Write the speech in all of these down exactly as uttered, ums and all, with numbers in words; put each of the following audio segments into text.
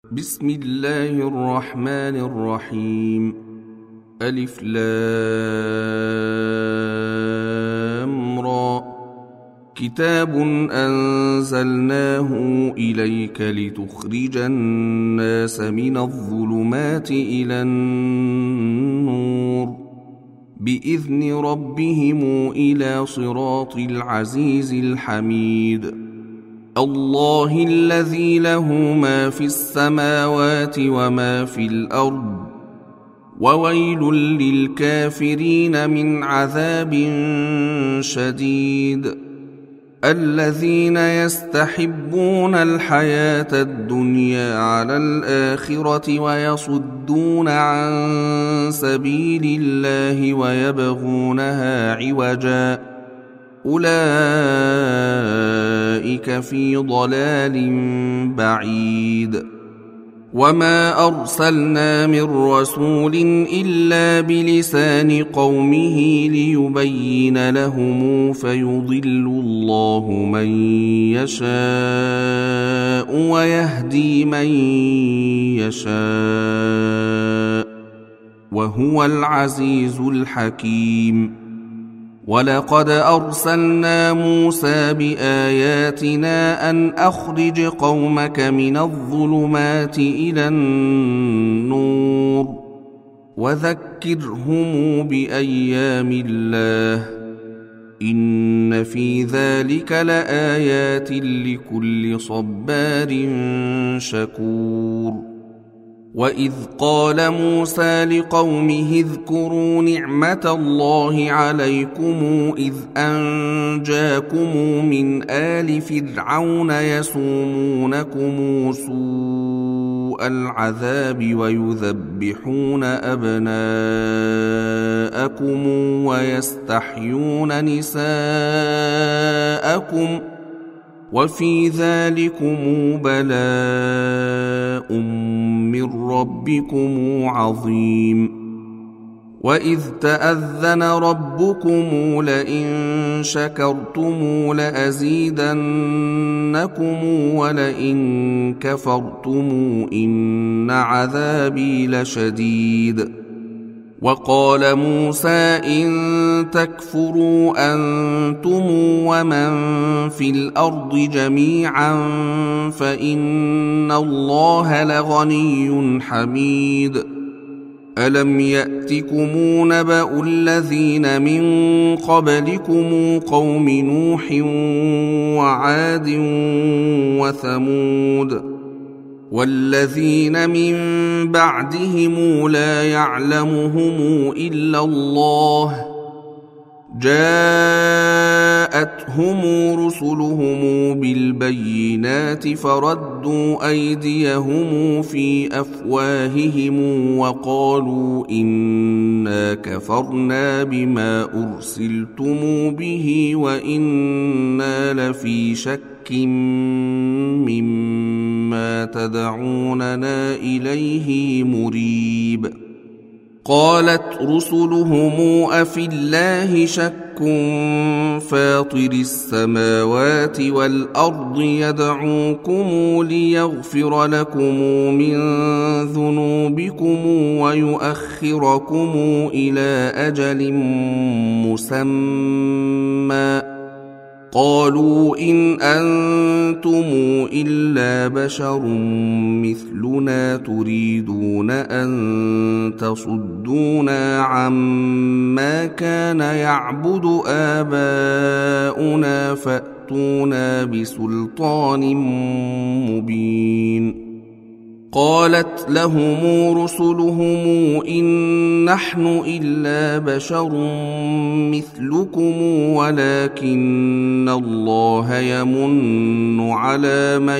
بسم الله الرحمن الرحيم. ألف لام را. كتاب أنزلناه إليك لتخرج الناس من الظلمات إلى النور بإذن ربهم إلى صراط العزيز الحميد. الله الذي له ما في السماوات وما في الأرض وويل للكافرين من عذاب شديد. الذين يستحبون الحياة الدنيا على الآخرة ويصدون عن سبيل الله ويبغونها عوجا أولئك في ضلال بعيد. وما أرسلنا من رسول إلا بلسان قومه ليبين لهم فيضل الله من يشاء ويهدي من يشاء وهو العزيز الحكيم. ولقد أرسلنا موسى بآياتنا أن أخرج قومك من الظلمات إلى النور وذكرهم بأيام الله إن في ذلك لآيات لكل صبار شكور. وإذ قال موسى لقومه اذكروا نعمة الله عليكم إذ أنجاكم من آل فرعون يسومونكم سوء العذاب ويذبحون أبناءكم ويستحيون نساءكم وفي ذلكم بلاء من ربكم عظيم. وإذ تأذن ربكم لئن شكرتم لأزيدنكم ولئن كفرتم إن عذابي لشديد. وقال موسى إن تكفروا أنتم ومن في الأرض جميعا فإن الله لغني حميد. ألم يأتكم نبأ الذين من قبلكم قوم نوح وعاد وثمود والذين من بعدهم لا يعلمهم إلا الله جاءتهم رسلهم بالبينات فردوا أيديهم في أفواههم وقالوا إنا كفرنا بما أرسلتم به وإنا لفي شك مما تدعوننا إليه مريب. قالت رسلهم أفي الله شك فاطر السماوات والأرض يدعوكم ليغفر لكم من ذنوبكم ويؤخركم إلى أجل مسمى قالوا إن أنتم إلا بشر مثلنا تريدون أن تصدونا عما كان يعبد آباؤنا فأتونا بسلطان مبين. قالت لهم رسلهم إن نحن إلا بشر مثلكم ولكن الله يمن على من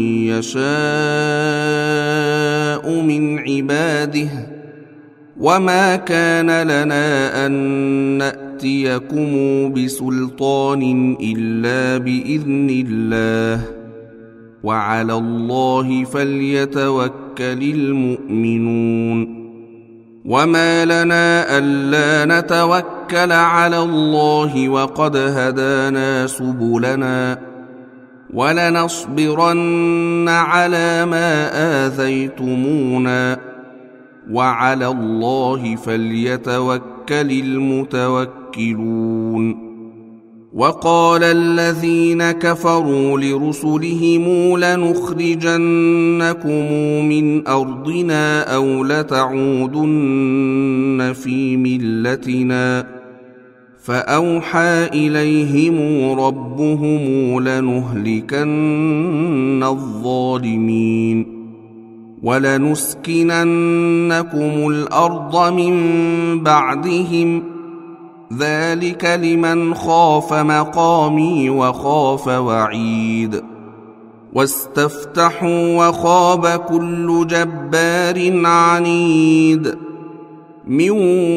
يشاء من عباده وما كان لنا أن نأتيكم بسلطان إلا بإذن الله وعلى الله فليتوكل المؤمنون. وما لنا ألا نتوكل على الله وقد هدانا سبلنا ولنصبرن على ما آذيتمونا وعلى الله فليتوكل المتوكلون. وقال الذين كفروا لرسلهم لنخرجنكم من أرضنا أو لتعودن في ملتنا فأوحى إليهم ربهم لنهلكن الظالمين ولنسكننكم الأرض من بعدهم ذلك لمن خاف مقامي وخاف وعيد. واستفتحوا وخاب كل جبار عنيد من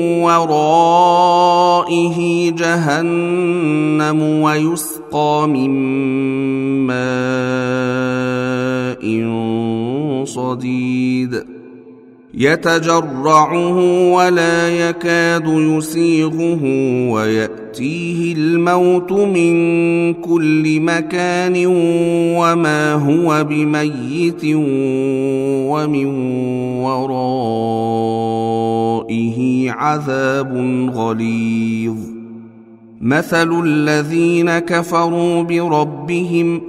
ورائه جهنم ويسقى من ماء صديد يتجرعه ولا يكاد يسيغه ويأتيه الموت من كل مكان وما هو بميت ومن ورائه عذاب غليظ. مثل الذين كفروا بربهم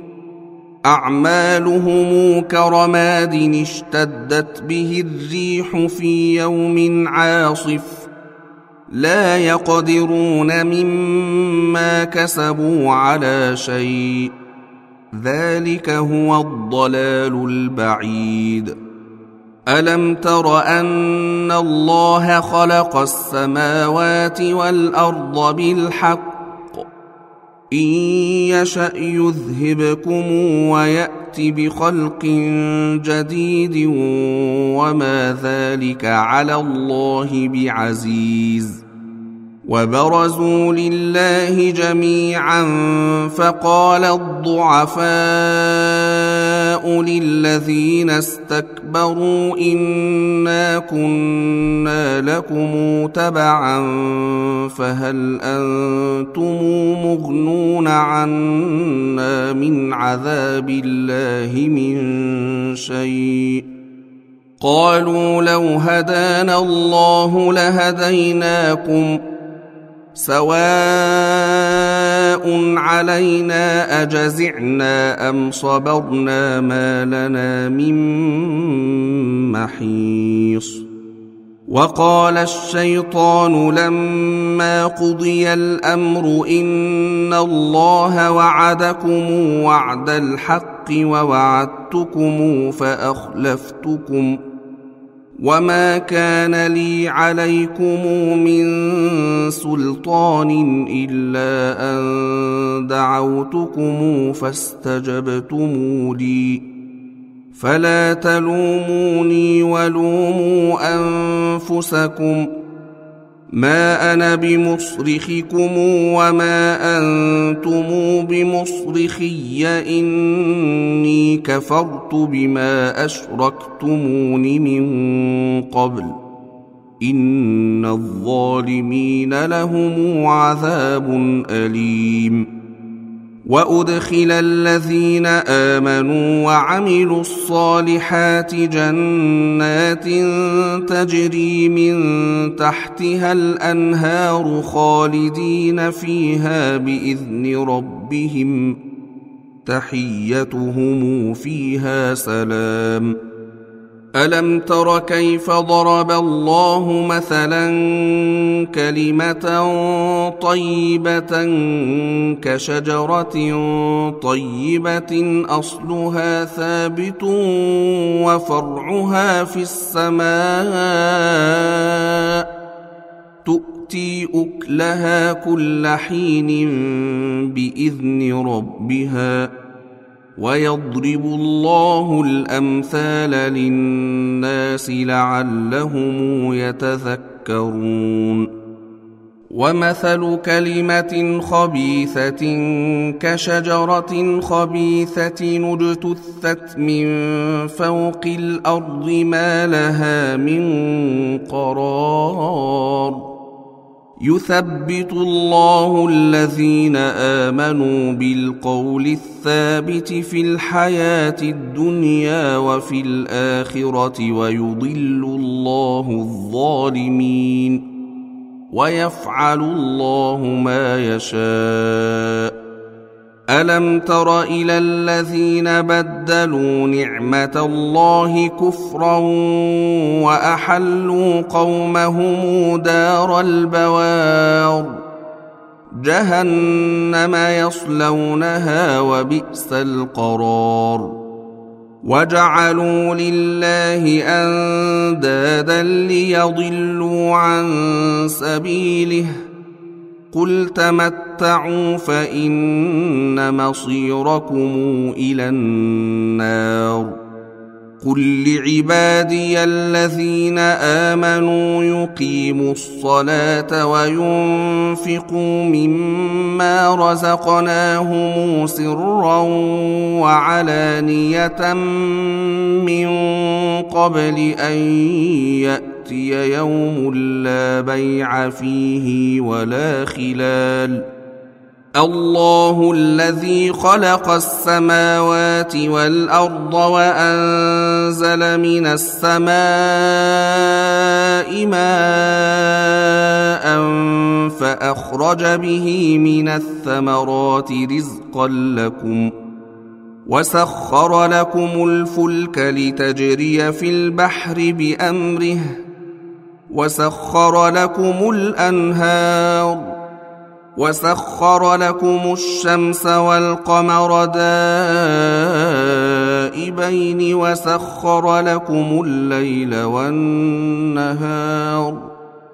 أعمالهم كرماد اشتدت به الريح في يوم عاصف لا يقدرون مما كسبوا على شيء ذلك هو الضلال البعيد. ألم تر أن الله خلق السماوات والأرض بالحق إن يشأ يذهبكم ويأت بخلق جديد وما ذلك على الله بعزيز. وبرزوا لله جميعا فقال الضعفاء للذين استكبروا إنا كنا لكم تبعا فهل أنتم مغنون عنا من عذاب الله من شيء قالوا لو هدانا الله لهديناكم سواء علينا أجزعنا أم صبرنا ما لنا من محيص. وقال الشيطان لما قضي الأمر إن الله وعدكم وعد الحق ووعدتكم فأخلفتكم وما كان لي عليكم من سلطان إلا أن دعوتكم فاستجبتم لي فلا تلوموني ولوموا أنفسكم ما أنا بمصرخكم وما أنتم بمصرخي إني كفرت بما أشركتمون من قبل إن الظالمين لهم عذاب أليم. وأدخل الذين آمنوا وعملوا الصالحات جنات تجري من تحتها الأنهار خالدين فيها بإذن ربهم تحيتهم فيها سلام. ألم تر كيف ضرب الله مثلا كلمة طيبة كشجرة طيبة أصلها ثابت وفرعها في السماء تؤتي أكلها كل حين بإذن ربها ويضرب الله الأمثال للناس لعلهم يتذكرون. ومثل كلمة خبيثة كشجرة خبيثة اجتثت من فوق الأرض ما لها من قرار يثبت الله الذين آمنوا بالقول الثابت في الحياة الدنيا وفي الآخرة ويضل الله الظالمين ويفعل الله ما يشاء. ألم تر إلى الذين بدلوا نعمة الله كفرا وأحلوا قومهم دار البوار جهنم يصلونها وبئس القرار. وجعلوا لله أندادا ليضلوا عن سبيله قل تمتعوا فإن مصيركم إلى النار. قل لعبادي الذين آمنوا يقيموا الصلاة وينفقوا مما رزقناهم سرا وعلانية من قبل أن يأتي يوم لا بيع فيه ولا خلال. الله الذي خلق السماوات والأرض وأنزل من السماء ماء فأخرج به من الثمرات رزقا لكم وسخر لكم الفلك لتجري في البحر بأمره وسخر لكم الأنهار وسخر لكم الشمس والقمر دائبين وسخر لكم الليل والنهار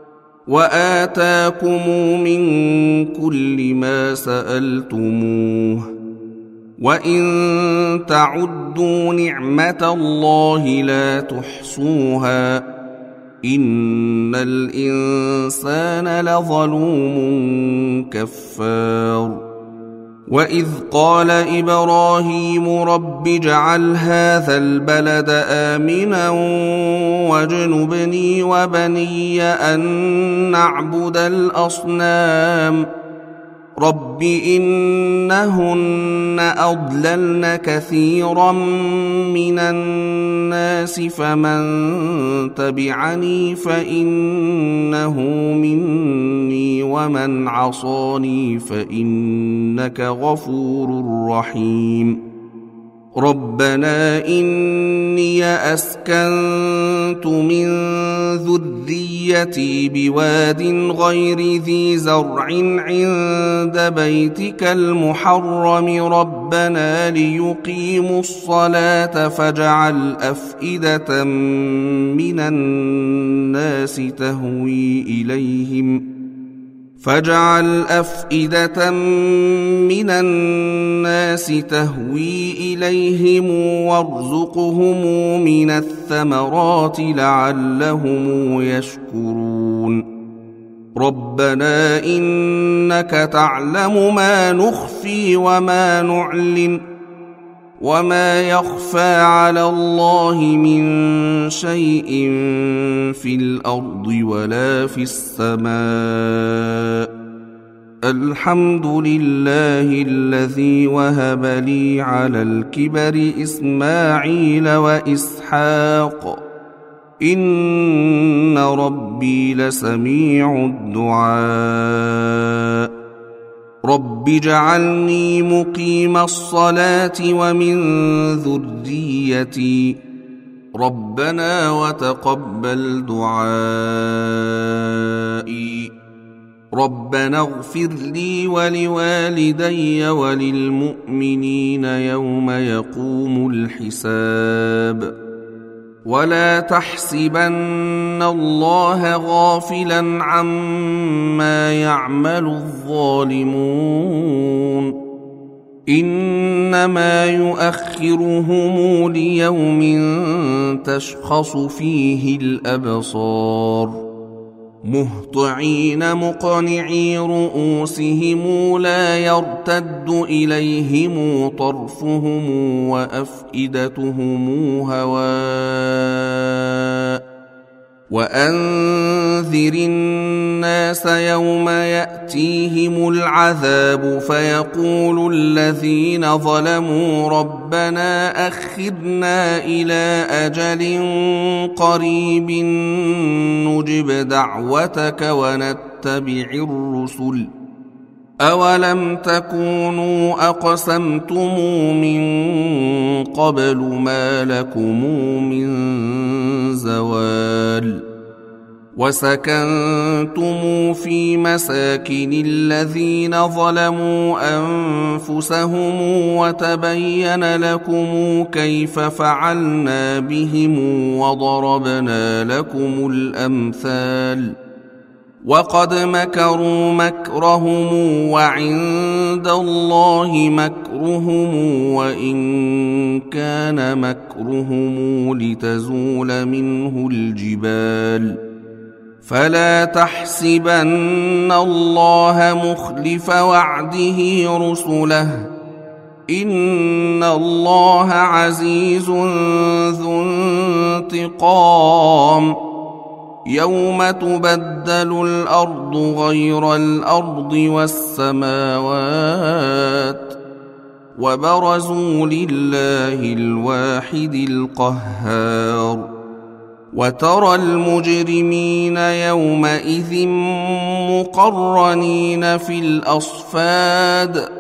وآتاكم من كل ما سألتموه وإن تعدوا نعمة الله لا تحصوها إن الإنسان لظلوم كفار. وإذ قال إبراهيم رب اجعل هذا البلد آمنا واجنبني وبني أن نعبد الأصنام رب إنهن أضللن كثيرا من الناس فمن تبعني فإنه مني ومن عصاني فإنك غفور رحيم. ربنا إني أسكنت من ذريتي بواد غير ذي زرع عند بيتك المحرم ربنا ليقيموا الصلاة فاجعل أفئدة من الناس تهوي إليهم فاجعل أفئدة من الناس تهوي إليهم وارزقهم من الثمرات لعلهم يشكرون. ربنا إنك تعلم ما نخفي وما نعلن وما يخفى على الله من شيء في الأرض ولا في السماء. الحمد لله الذي وهب لي على الكبر إسماعيل وإسحاق إن ربي لسميع الدعاء. رب اجعلني مقيم الصلاة ومن ذريتي ربنا وتقبل دعائي. ربنا اغفر لي ولوالدي وللمؤمنين يوم يقوم الحساب. ولا تحسبن الله غافلا عما يعمل الظالمون إنما يؤخرهم ليوم تشخص فيه الأبصار مهطعين مقنعي رؤوسهم لا يرتد إليهم طرفهم وأفئدتهم هواء وأنذر الناس يوم يأتيهم العذاب فيقول الذين ظلموا ربنا أخرنا إلى أجل قريب نجب دعوتك ونتبع الرسل أولم تكونوا أقسمتم من قبل ما لكم من زوال وسكنتم في مساكن الذين ظلموا أنفسهم وتبين لكم كيف فعلنا بهم وضربنا لكم الأمثال وقد مكروا مكرهم وعند الله مكرهم وإن كان مكرهم لتزول منه الجبال فلا تحسبن الله مخلف وعده رسله إن الله عزيز ذو انتقام يوم تبدل الأرض غير الأرض والسماوات وبرزوا لله الواحد القهار وترى المجرمين يومئذ مقرنين في الأصفاد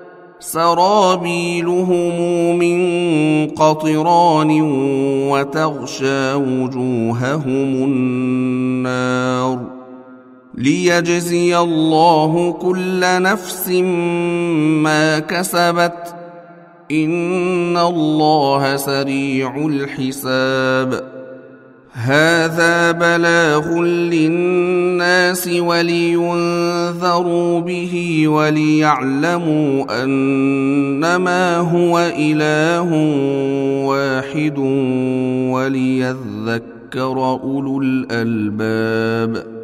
سرابيلهم من قطران وتغشى وجوههم النار ليجزي الله كل نفس ما كسبت إن الله سريع الحساب هذا بلاغ للناس ولينذروا به وليعلموا أنما هو إله واحد وليذكر أولو الألباب